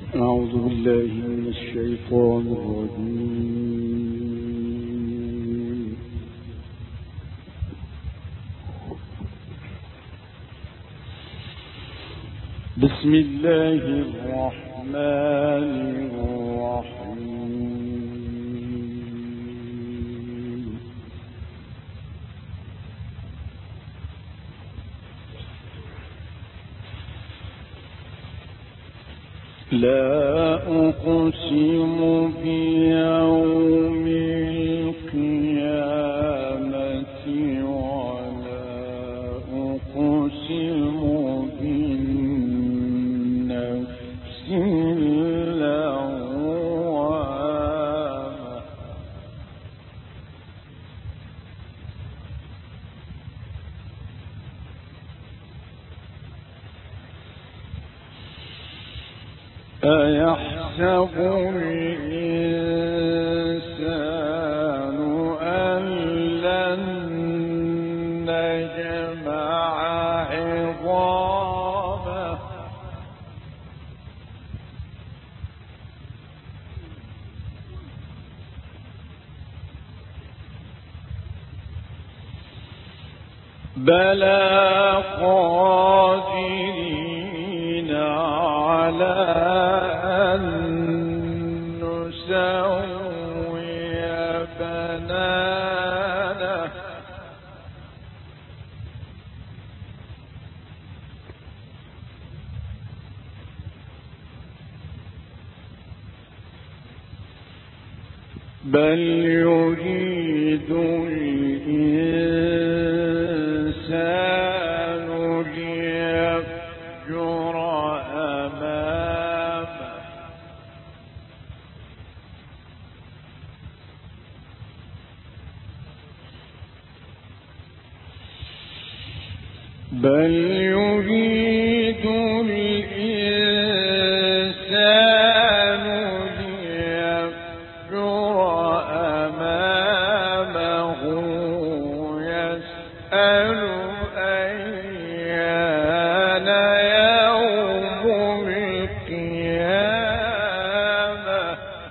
أعوذ بالله من الشيطان الرجيم. بسم الله الرحمن الرحيم. لا أقسم بيوم القيامة ولا أقسم بالنفس اللوامة أيحسب الإنسان أن لن نجمع عظامه بلى قادرين على أن نسوي بنانه بل يريد الإنسان ليفجر أمامه بل يريد الإنسان ليفجر أمامه يسأل أيان يوم القيامة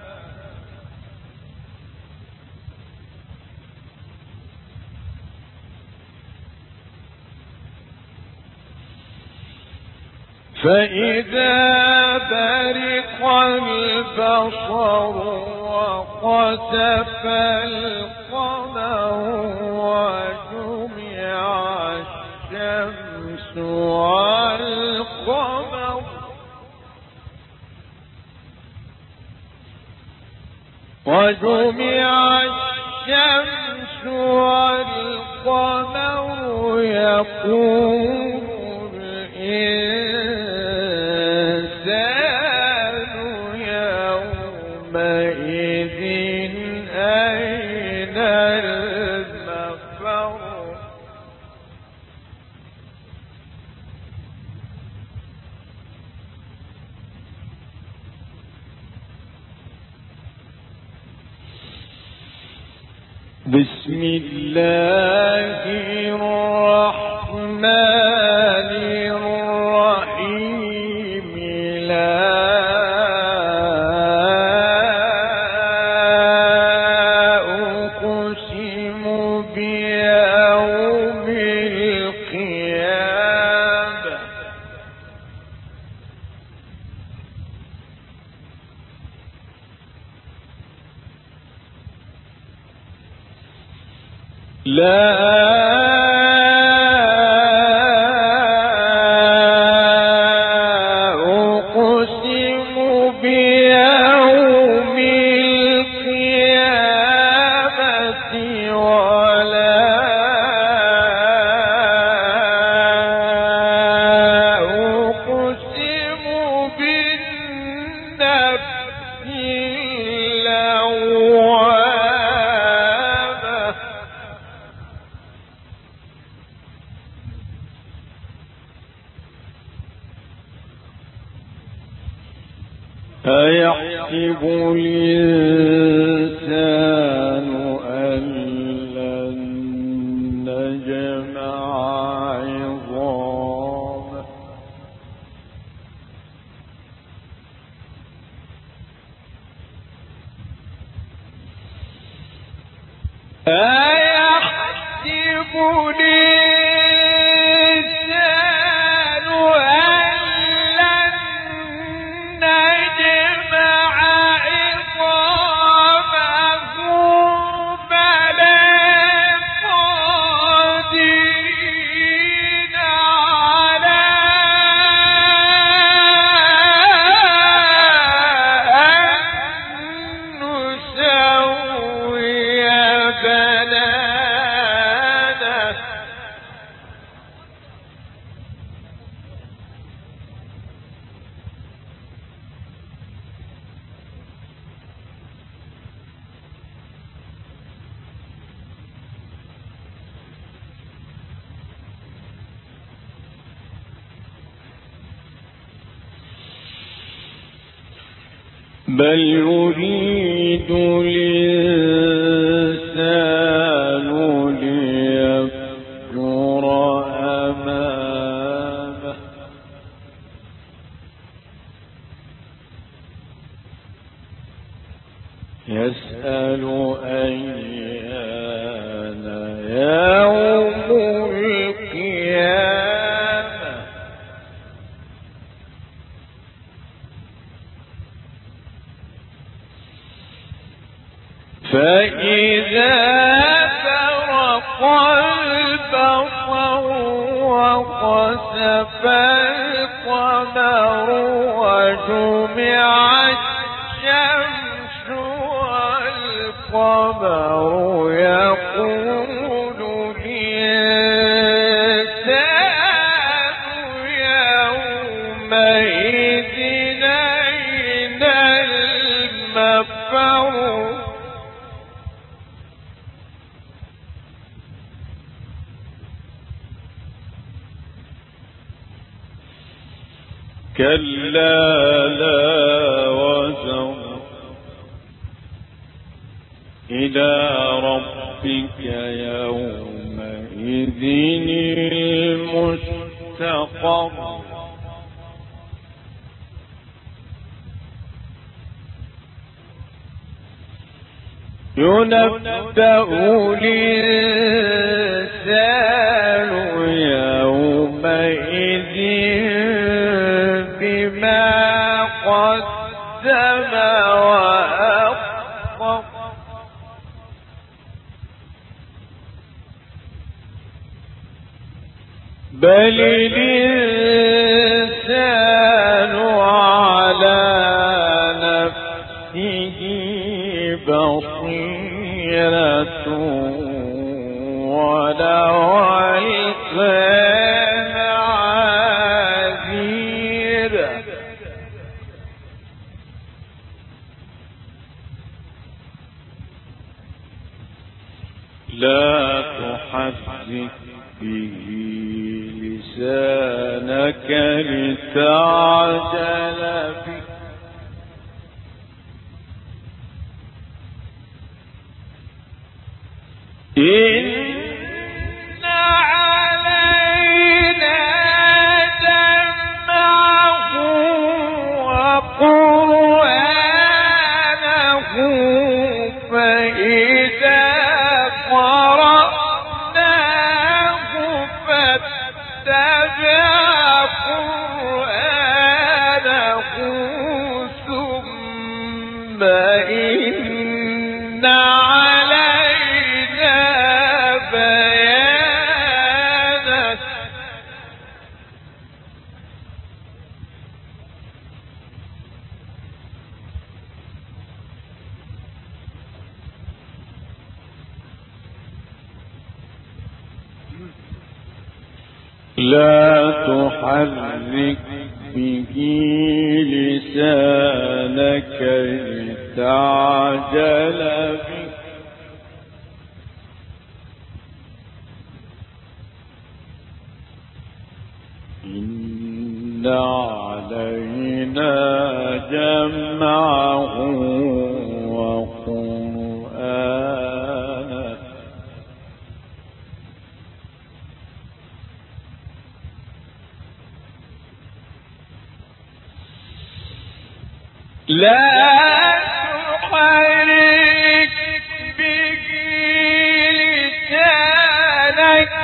فإذا برق البصر وخسف القمر وجمع الشمس والقمر يقول الإنسان يومئذ أين المفر بسم الله الرحمن الرحيم لا أقسم بيوم القيامة لا أقسم بيوم القيامة ولا أقسم بالنفس اللوامة أيحسب الإنسان أن لن نجمع عظامه بل يريد الإنسان ليفجر أمامه يسأل أيان يوم القيامة فإذا برق البصر وخسف القمر وجمع الشمس والقمر يقول الإنسان يومئذ أين المفر كلا لا وزر إلى ربك يومئذ المستقر ينبأ الإنسان يومئذ بما قدم وأخر بل الإنسان على نفسه بصيرة ولو ألقى معاذيره لا تحرك به لسانك لتعجل به إن علينا جمعه وقرآنه فإذا قرأناه فاتبع قرآنه ثم إن علينا بيانه لا تحرك به لسانك لتعجل به إن علينا جمعه وقرآنه لا تحرك به لسانك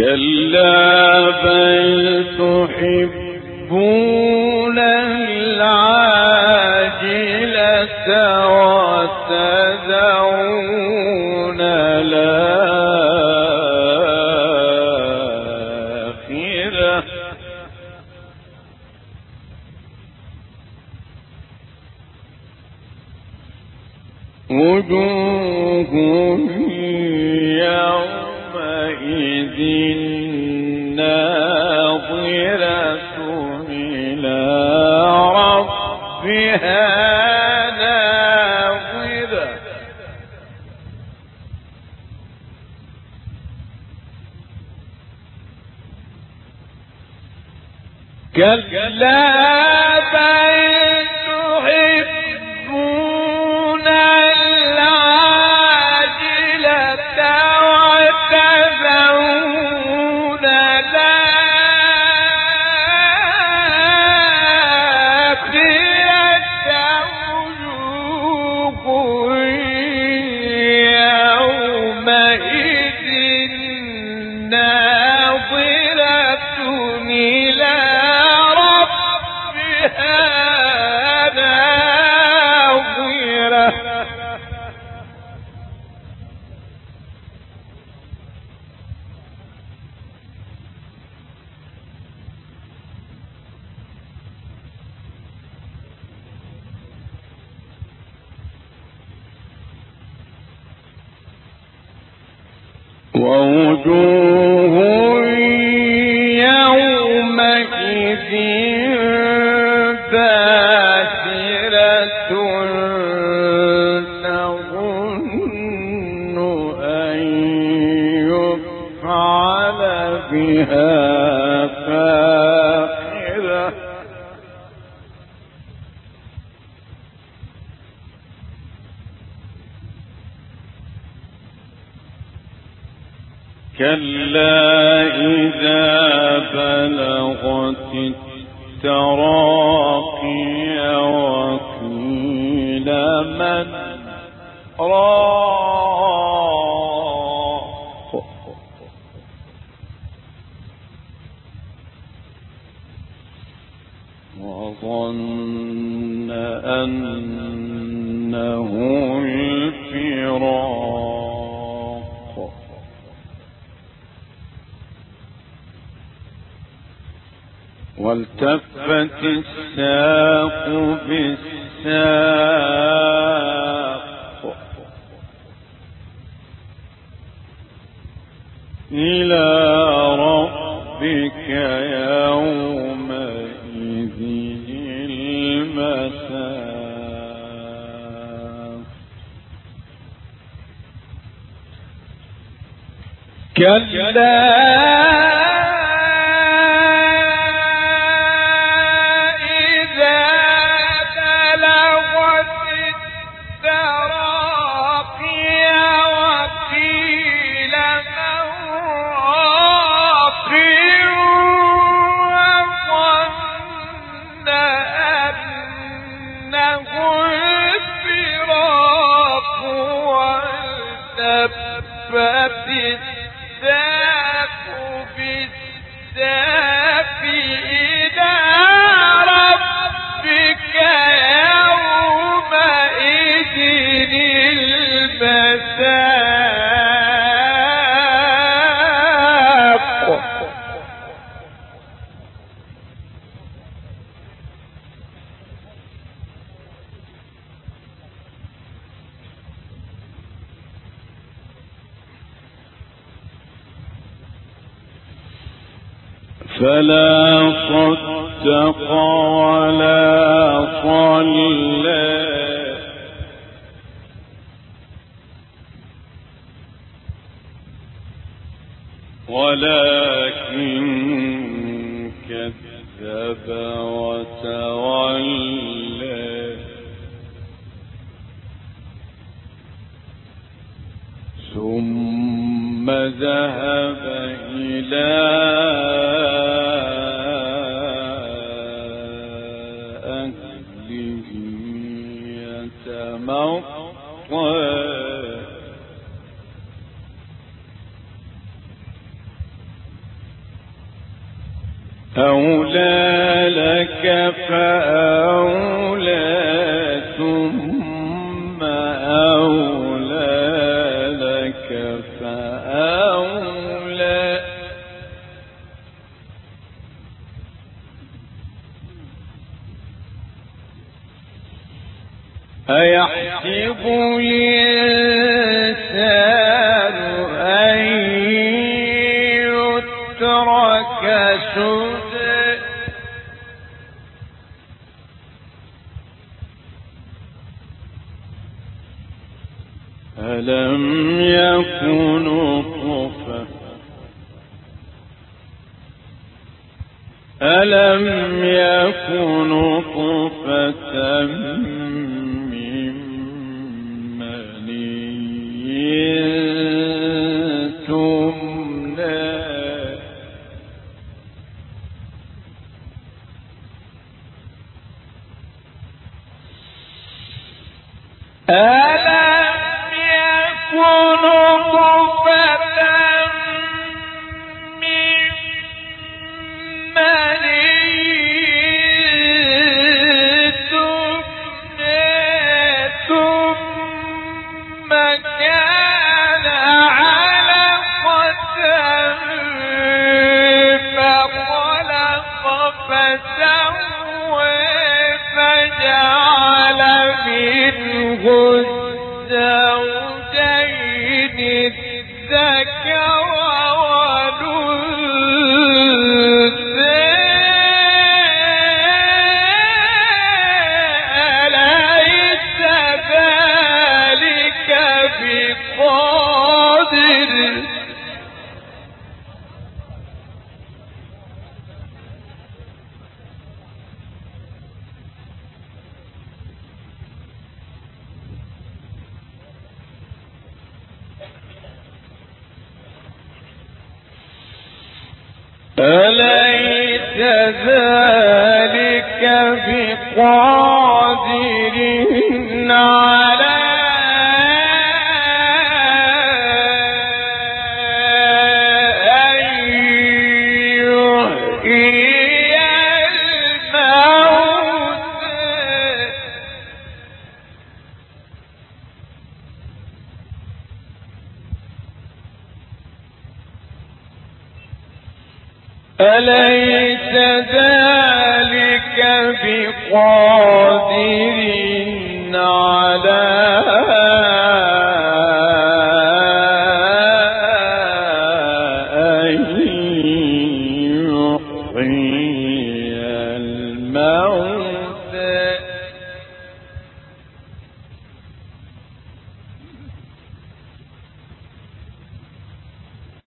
كلا بل تحبون العاجلة وتذرون الآخرة وجوه يومئذ ناظرة إلى ربها ناظرة كلا بل تحبون العاجلة وتذرون الآخرة وجوه يومئذ ناظرة إلى ربها ناظرة ووجوه يومئذ باسرة تظن أن يفعل بها فاقرة كلا إذا بلغت التراقي وقيل من راق وظن أنه الفراق والتفت الساق بالساق إلى ربك يومئذ المساق كلا فلا صدق ولا صلى ولكن كذب وتولى ثم ذهب إلى أهله يتمطى أولى لك فأولى ثم أولى لك فأولى أيحسب الإنسان أن يترك سدى ألم يكن نطفة من مني تمنى ألم يكن نطفة من مني تمنى ثم كان علقة فخلق فسوى فجعل منه الزوجين الذكر والأنثى أليس ذلك بقادر أليس ذلك بقادر على أن يحيي الموتى أليس ذلك بقادر على أن يحيي الموتى